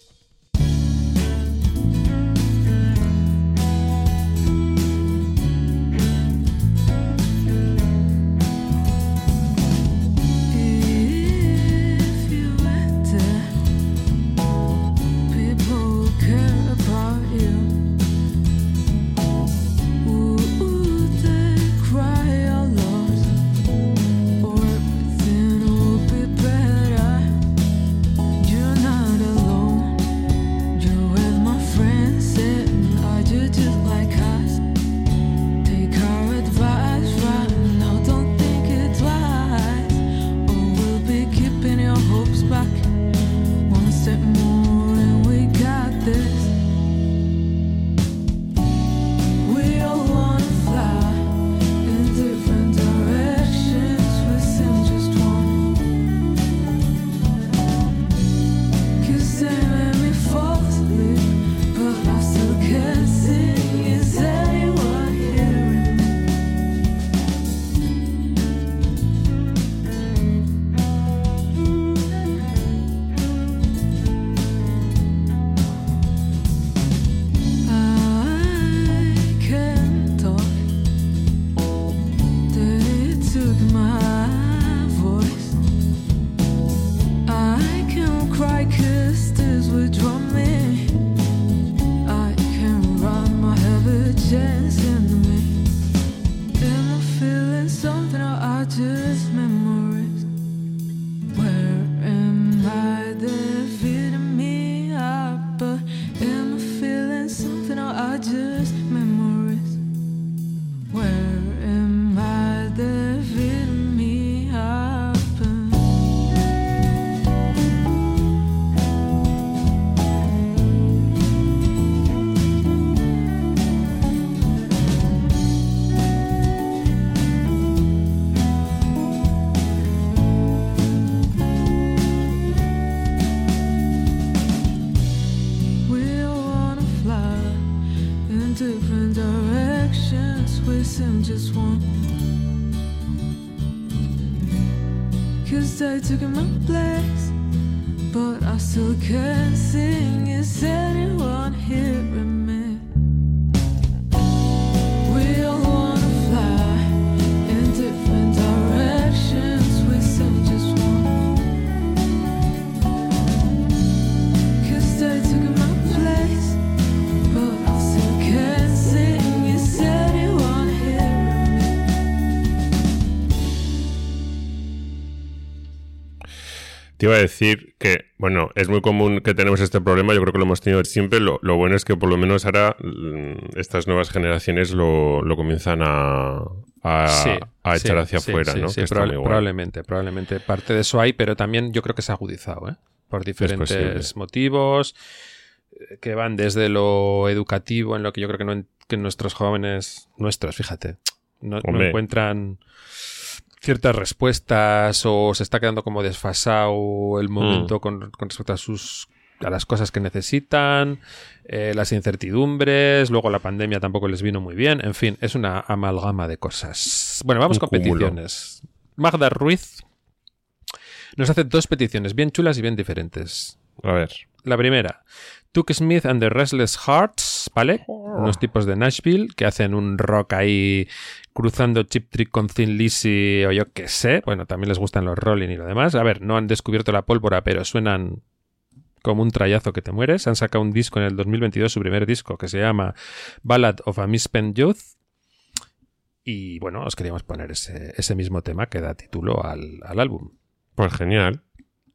[SPEAKER 6] I took my place, but I still can't sing. Is anyone hearing me? We all wanna fly in different directions. We still just want. 'Cause I took my place, but I still can't sing. Is anyone hearing me?
[SPEAKER 2] Te iba a decir que, bueno, es muy común que tenemos este problema, yo creo que lo hemos tenido siempre. Lo, lo bueno es que por lo menos ahora estas nuevas generaciones lo, lo comienzan a, a,
[SPEAKER 1] sí,
[SPEAKER 2] a echar
[SPEAKER 1] sí,
[SPEAKER 2] hacia
[SPEAKER 1] sí,
[SPEAKER 2] afuera,
[SPEAKER 1] sí,
[SPEAKER 2] ¿no?
[SPEAKER 1] Sí,
[SPEAKER 2] que está
[SPEAKER 1] probable,
[SPEAKER 2] muy guay.
[SPEAKER 1] probablemente, probablemente parte de eso hay, pero también yo creo que se ha agudizado, ¿eh? Por diferentes motivos que van desde lo educativo, en lo que yo creo que, no, que nuestros jóvenes, nuestros, fíjate, no, no encuentran ciertas respuestas o se está quedando como desfasado el momento mm. con, con respecto a sus a las cosas que necesitan, eh, las incertidumbres, luego la pandemia tampoco les vino muy bien, en fin, es una amalgama de cosas. Bueno, vamos
[SPEAKER 2] Un
[SPEAKER 1] con
[SPEAKER 2] cúmulo.
[SPEAKER 1] peticiones. Magda Ruiz nos hace dos peticiones bien chulas y bien diferentes.
[SPEAKER 2] A ver.
[SPEAKER 1] La primera, Tuck Smith and the Restless Hearts, ¿vale? Unos tipos de Nashville que hacen un rock ahí cruzando Chip Trick con Thin Lizzy o yo qué sé. Bueno, también les gustan los Rolling y lo demás. A ver, no han descubierto la pólvora, pero suenan como un trayazo que te mueres. Han sacado un disco en el dos mil veintidós, su primer disco, que se llama Ballad of a Misspent Youth. Y bueno, os queríamos poner ese, ese mismo tema que da título al, al álbum.
[SPEAKER 2] Pues genial.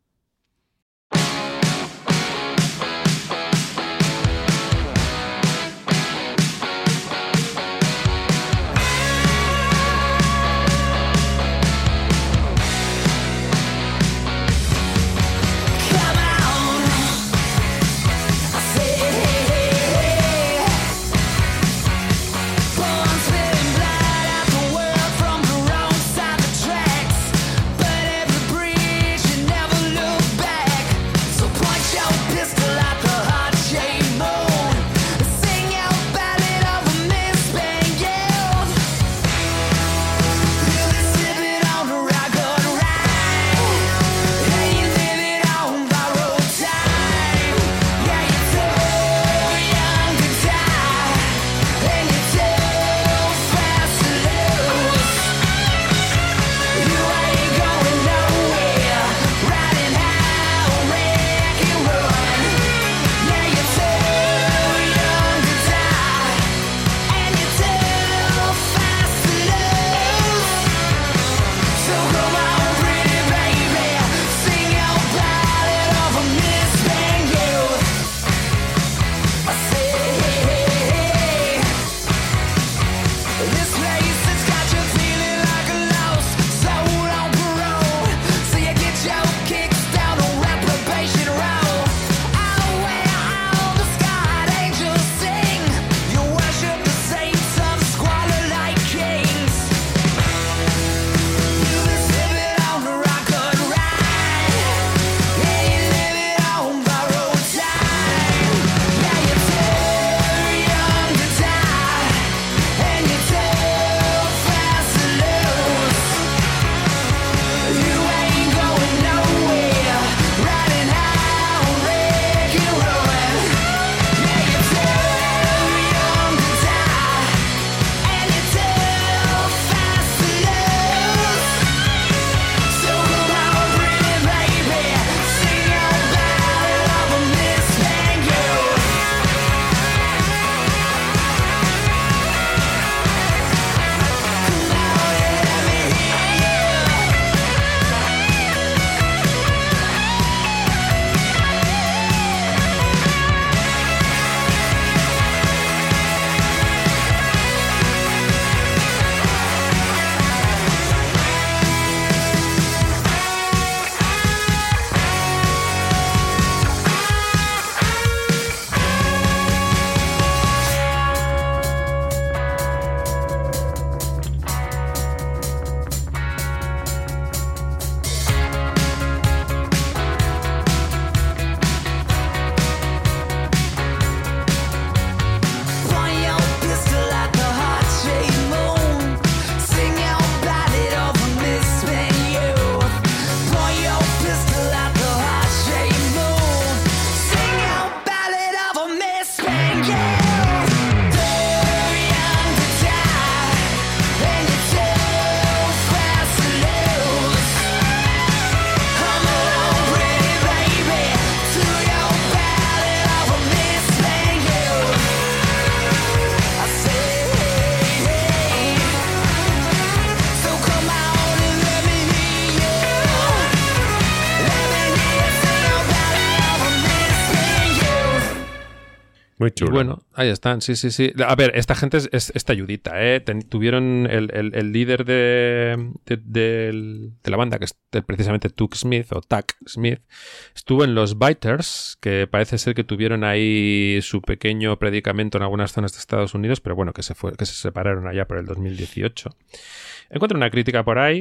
[SPEAKER 2] Muy chulo.
[SPEAKER 1] Y bueno, ahí están, sí, sí, sí. A ver, esta gente es, es, es talludita, ¿eh? Ten, tuvieron el, el, el líder de, de, de, de la banda, que es precisamente Tuck Smith, o Tuck Smith, estuvo en los Biters, que parece ser que tuvieron ahí su pequeño predicamento en algunas zonas de Estados Unidos, pero bueno, que se, fue, que se separaron allá por el dos mil dieciocho. Encuentro una crítica por ahí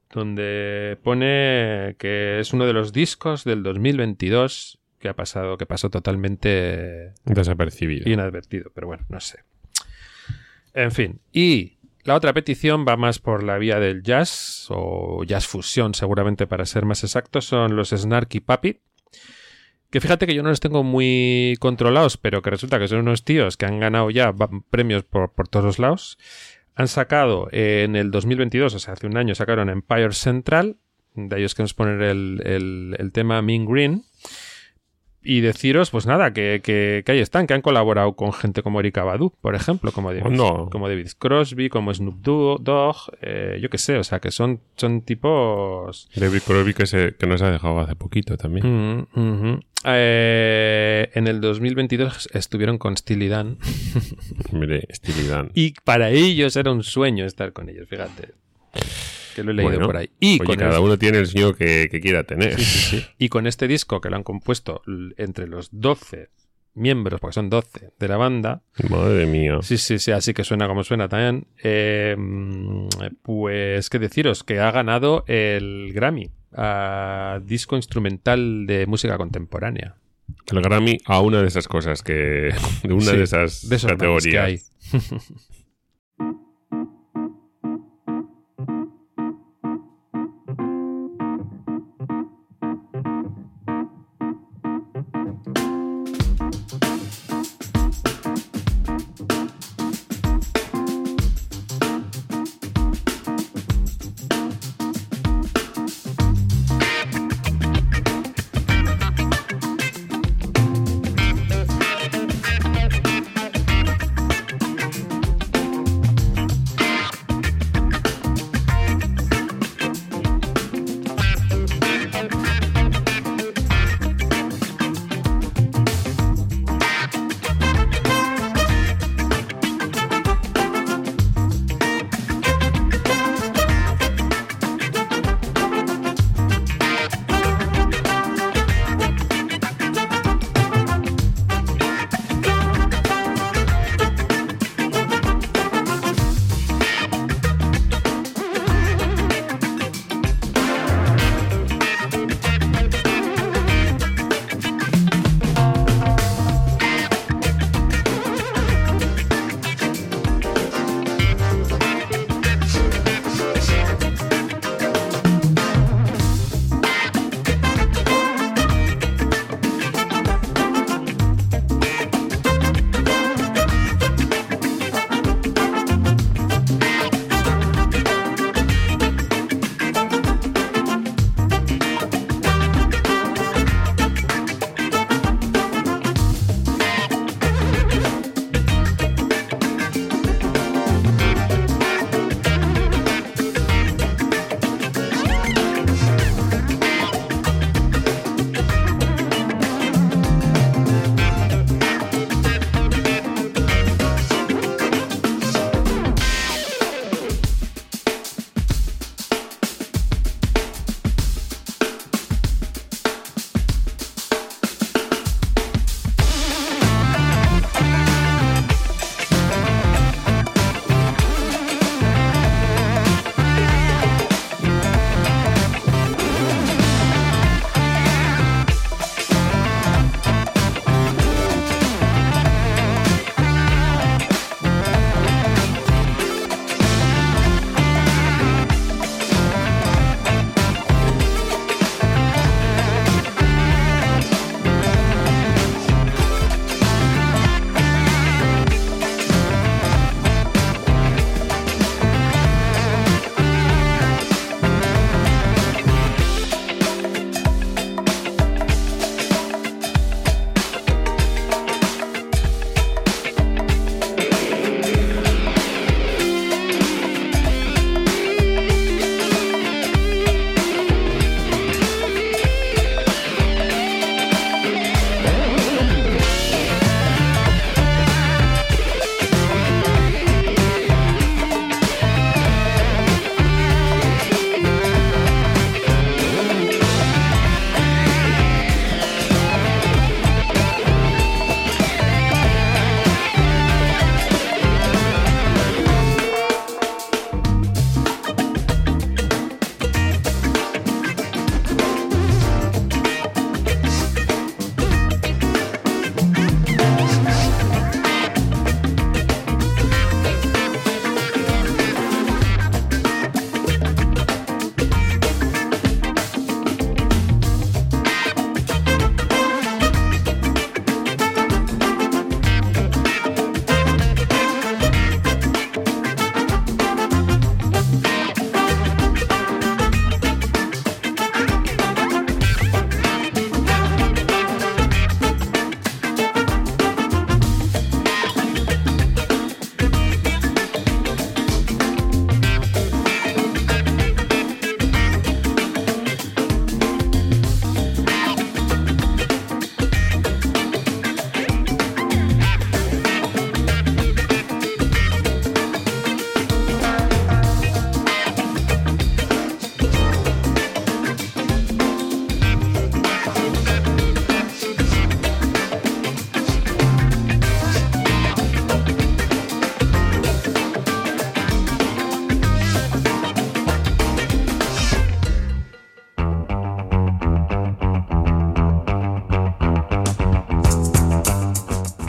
[SPEAKER 1] donde pone que es uno de los discos del dos mil veintidós que ha pasado, que pasó totalmente
[SPEAKER 2] desapercibido,
[SPEAKER 1] inadvertido, pero bueno, no sé. En fin, y la otra petición va más por la vía del jazz, o jazz fusión seguramente para ser más exactos, son los Snarky Puppy, que fíjate que yo no los tengo muy controlados, pero que resulta que son unos tíos que han ganado ya premios por, por todos los lados. Han sacado en el dos mil veintidós, o sea, hace un año, sacaron Empire Central, de ellos que nos ponen el, el, el tema Mean Green. y deciros, pues nada, que, que, que ahí están, que han colaborado con gente como Erykah Badu, por ejemplo, como David,
[SPEAKER 2] No.
[SPEAKER 1] como David Crosby, como Snoop Dogg, eh, yo qué sé, o sea, que son, son tipos...
[SPEAKER 2] David Crosby que, se, que nos ha dejado hace poquito también.
[SPEAKER 1] Mm, ujú. Eh, en el dos mil veintidós estuvieron con Steely Dan
[SPEAKER 2] Mire, Steely Dan.
[SPEAKER 1] y para ellos era un sueño estar con ellos, fíjate. Que lo he leído
[SPEAKER 2] Bueno,
[SPEAKER 1] por ahí. Y
[SPEAKER 2] Oye,
[SPEAKER 1] con
[SPEAKER 2] cada
[SPEAKER 1] el-
[SPEAKER 2] uno tiene el sueño que, que quiera tener.
[SPEAKER 1] Sí, sí, sí. Y con este disco que lo han compuesto l- entre los doce miembros, porque son doce de la banda.
[SPEAKER 2] Madre mía.
[SPEAKER 1] Sí, sí, sí, así que suena como suena también. Eh, pues, ¿qué deciros? Que ha ganado el Grammy a disco instrumental de música contemporánea.
[SPEAKER 2] El Grammy a una de esas cosas que... De una
[SPEAKER 1] Sí,
[SPEAKER 2] de esas
[SPEAKER 1] de esos Grammys que hay.
[SPEAKER 2] categorías.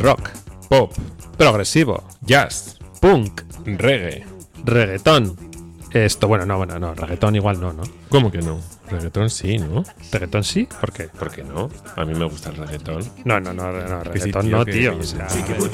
[SPEAKER 1] rock,
[SPEAKER 2] Pop,
[SPEAKER 1] progresivo,
[SPEAKER 2] jazz,
[SPEAKER 1] punk,
[SPEAKER 2] reggae.
[SPEAKER 1] reggaetón. Esto, bueno, no, bueno, no, reggaetón igual no, ¿no?
[SPEAKER 2] ¿Cómo que no? Reggaetón sí, ¿no?
[SPEAKER 1] ¿Reggaetón sí? ¿Por qué?
[SPEAKER 2] ¿Por qué no? A mí me gusta el reggaetón.
[SPEAKER 1] No, no, no, no,
[SPEAKER 2] Que sí,
[SPEAKER 1] reggaetón
[SPEAKER 2] tío,
[SPEAKER 1] no,
[SPEAKER 2] que-
[SPEAKER 1] tío. O sea,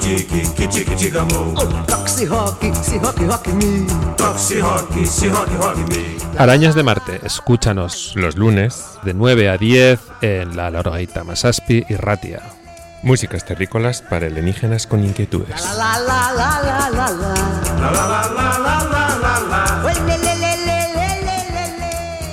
[SPEAKER 4] Taxi hockey, si hockey, hockey me. Taxi hockey, si hockey, hockey me.
[SPEAKER 1] Arañas de Marte, escúchanos
[SPEAKER 2] Los lunes,
[SPEAKER 1] de nueve a diez en la Lorgaita Masaspi y Ratia.
[SPEAKER 2] músicas terrícolas para alienígenas con inquietudes.
[SPEAKER 4] La la la la la la. La la la la la la la la. Oy, le, le, le, le, le, le, le,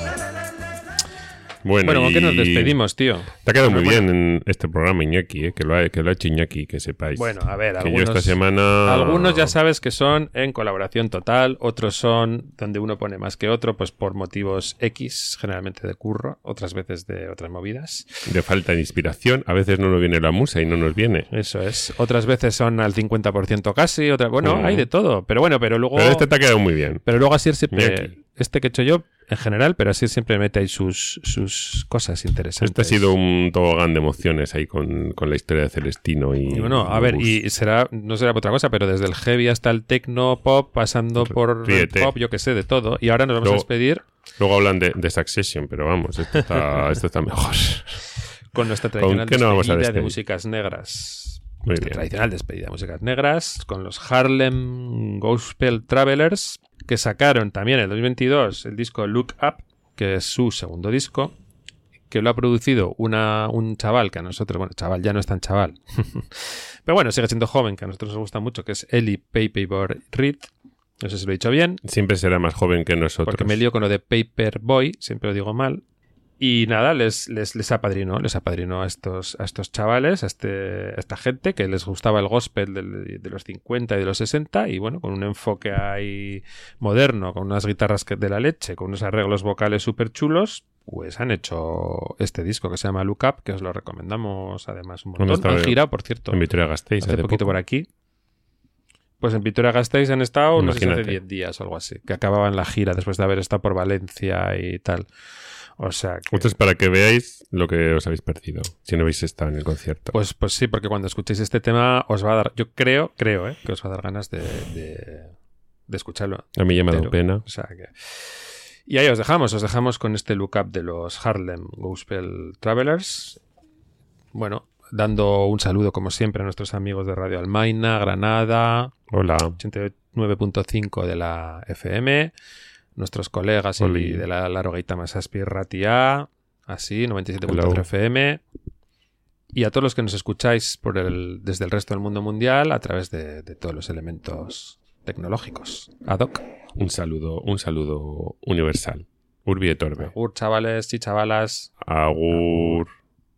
[SPEAKER 2] Bueno,
[SPEAKER 1] Bueno, ¿con qué nos
[SPEAKER 2] y-
[SPEAKER 1] despedimos, tío?
[SPEAKER 2] Te ha quedado muy
[SPEAKER 1] Bueno,
[SPEAKER 2] bien en este programa, Iñaki, ¿eh? que, lo ha, que lo ha hecho Iñaki, que sepáis.
[SPEAKER 1] Bueno, a ver,
[SPEAKER 2] que
[SPEAKER 1] algunos,
[SPEAKER 2] yo esta semana...
[SPEAKER 1] algunos ya sabes que son en colaboración total, otros son donde uno pone más que otro, pues por motivos X, generalmente de curro, otras veces de otras movidas.
[SPEAKER 2] De falta de inspiración. A veces no nos viene la musa y no nos viene.
[SPEAKER 1] Eso es. Otras veces son al cincuenta por ciento casi, otra, bueno,
[SPEAKER 2] Mm.
[SPEAKER 1] hay de todo, pero bueno, pero luego...
[SPEAKER 2] Pero este te ha quedado muy bien.
[SPEAKER 1] Pero luego así siempre,
[SPEAKER 2] Iñaki.
[SPEAKER 1] este que he hecho yo, en general, pero así siempre mete ahí sus, sus cosas interesantes.
[SPEAKER 2] Este ha sido un tobogán de emociones ahí con, con la historia de Celestino y...
[SPEAKER 1] Y bueno, a ver, y será, no será por otra cosa, pero desde el heavy hasta el techno pop, pasando por el
[SPEAKER 2] Ríete.
[SPEAKER 1] pop, yo que sé, de todo. Y ahora nos vamos
[SPEAKER 2] Luego-
[SPEAKER 1] a despedir
[SPEAKER 2] Luego hablan de, de Succession, pero vamos, esto está, esto está mejor.
[SPEAKER 1] con nuestra tradicional
[SPEAKER 2] qué nos vamos a
[SPEAKER 1] despedida de
[SPEAKER 2] despedir?
[SPEAKER 1] músicas negras.
[SPEAKER 2] Muy
[SPEAKER 1] Nuestra
[SPEAKER 2] bien.
[SPEAKER 1] tradicional despedida de músicas negras, con los Harlem Gospel Travelers, que sacaron también en el dos mil veintidós el disco Look Up, que es su segundo disco, que lo ha producido una, un chaval que a nosotros, bueno, chaval ya no es tan chaval, pero bueno, sigue siendo joven, que a nosotros nos gusta mucho, que es Eli Paperboy Reed. No sé si lo he dicho bien,
[SPEAKER 2] Siempre será más joven que nosotros.
[SPEAKER 1] porque me lío con lo de Paperboy, siempre lo digo mal. Y nada, les, les, les apadrinó, les apadrinó a estos, a estos chavales, a, este, a esta gente que les gustaba el gospel del- de los cincuenta y de los sesenta, y bueno, con un enfoque ahí moderno, con unas guitarras que- de la leche, con unos arreglos vocales súper chulos, pues han hecho este disco que se llama Look Up, que os lo recomendamos además un
[SPEAKER 2] ¿Dónde
[SPEAKER 1] montón.
[SPEAKER 2] está?
[SPEAKER 1] Han girado, por cierto,
[SPEAKER 2] En Vitoria-Gasteiz.
[SPEAKER 1] hace
[SPEAKER 2] hace
[SPEAKER 1] poquito
[SPEAKER 2] poco.
[SPEAKER 1] por aquí. Pues en Vitoria-Gasteiz han estado, no sé si hace
[SPEAKER 2] Imagínate.
[SPEAKER 1] diez días o algo así, que acababan la gira después de haber estado por Valencia y tal. O sea, que-
[SPEAKER 2] Esto es para que veáis lo que os habéis perdido, si no habéis estado en el concierto.
[SPEAKER 1] pues, pues sí, porque cuando escuchéis este tema os va a dar, yo creo, creo, ¿eh? que os va a dar ganas de, de, de escucharlo.
[SPEAKER 2] a mí ya me ha dado
[SPEAKER 1] entero.
[SPEAKER 2] pena.
[SPEAKER 1] O sea que... Y ahí os dejamos, os dejamos con este look up de los Harlem Gospel Travelers. Bueno, dando un saludo como siempre a nuestros amigos de Radio Almaina, Granada,
[SPEAKER 2] Hola.
[SPEAKER 1] ochenta y nueve punto cinco de la F M, nuestros colegas y
[SPEAKER 2] Oli.
[SPEAKER 1] de la Larogueita Masaspi Ratia, así, noventa y siete punto
[SPEAKER 2] Hello.
[SPEAKER 1] tres F M, y a todos los que nos escucháis por el, desde el resto del mundo mundial a través de, de todos los elementos tecnológicos. Ad hoc.
[SPEAKER 2] Un saludo, un saludo universal. Urbi et Orbe.
[SPEAKER 1] Agur, chavales y chavalas.
[SPEAKER 2] Agur.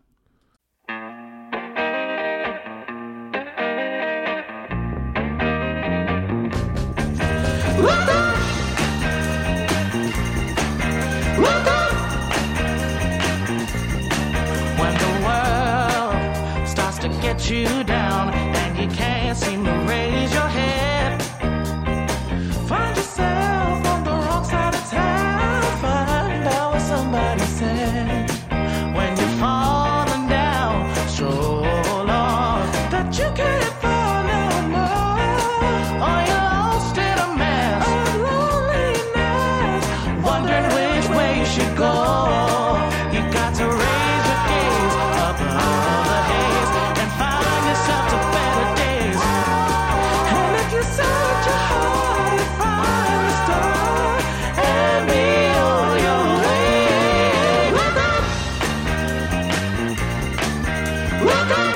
[SPEAKER 7] When the world starts to get you down and you can't seem to raise your head, find yourself on the wrong side of town. Find out what somebody said. When you're falling down so long that you can't fall no more, or you're lost in a mess of loneliness, wondering which way you should go. You got to raise your gaze up above the haze and find yourself to better days. And if you search your heart, you find the star and be on your way. Look up, look up.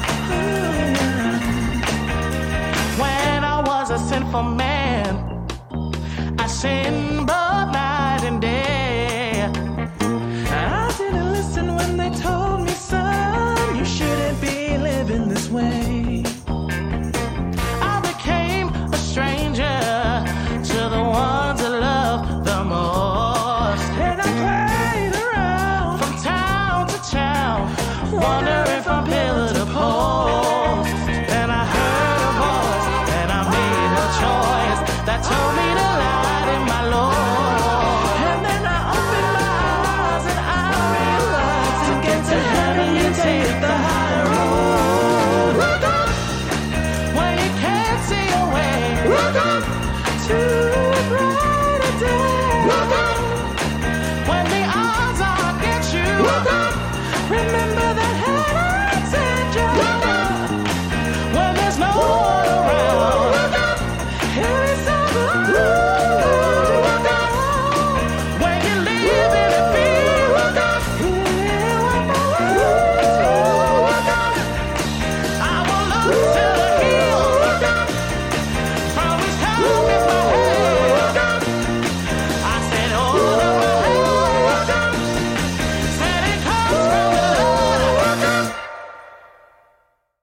[SPEAKER 7] When I was a sinful man, I sinned both night and day. I didn't listen when they told me, son, you shouldn't be living this way.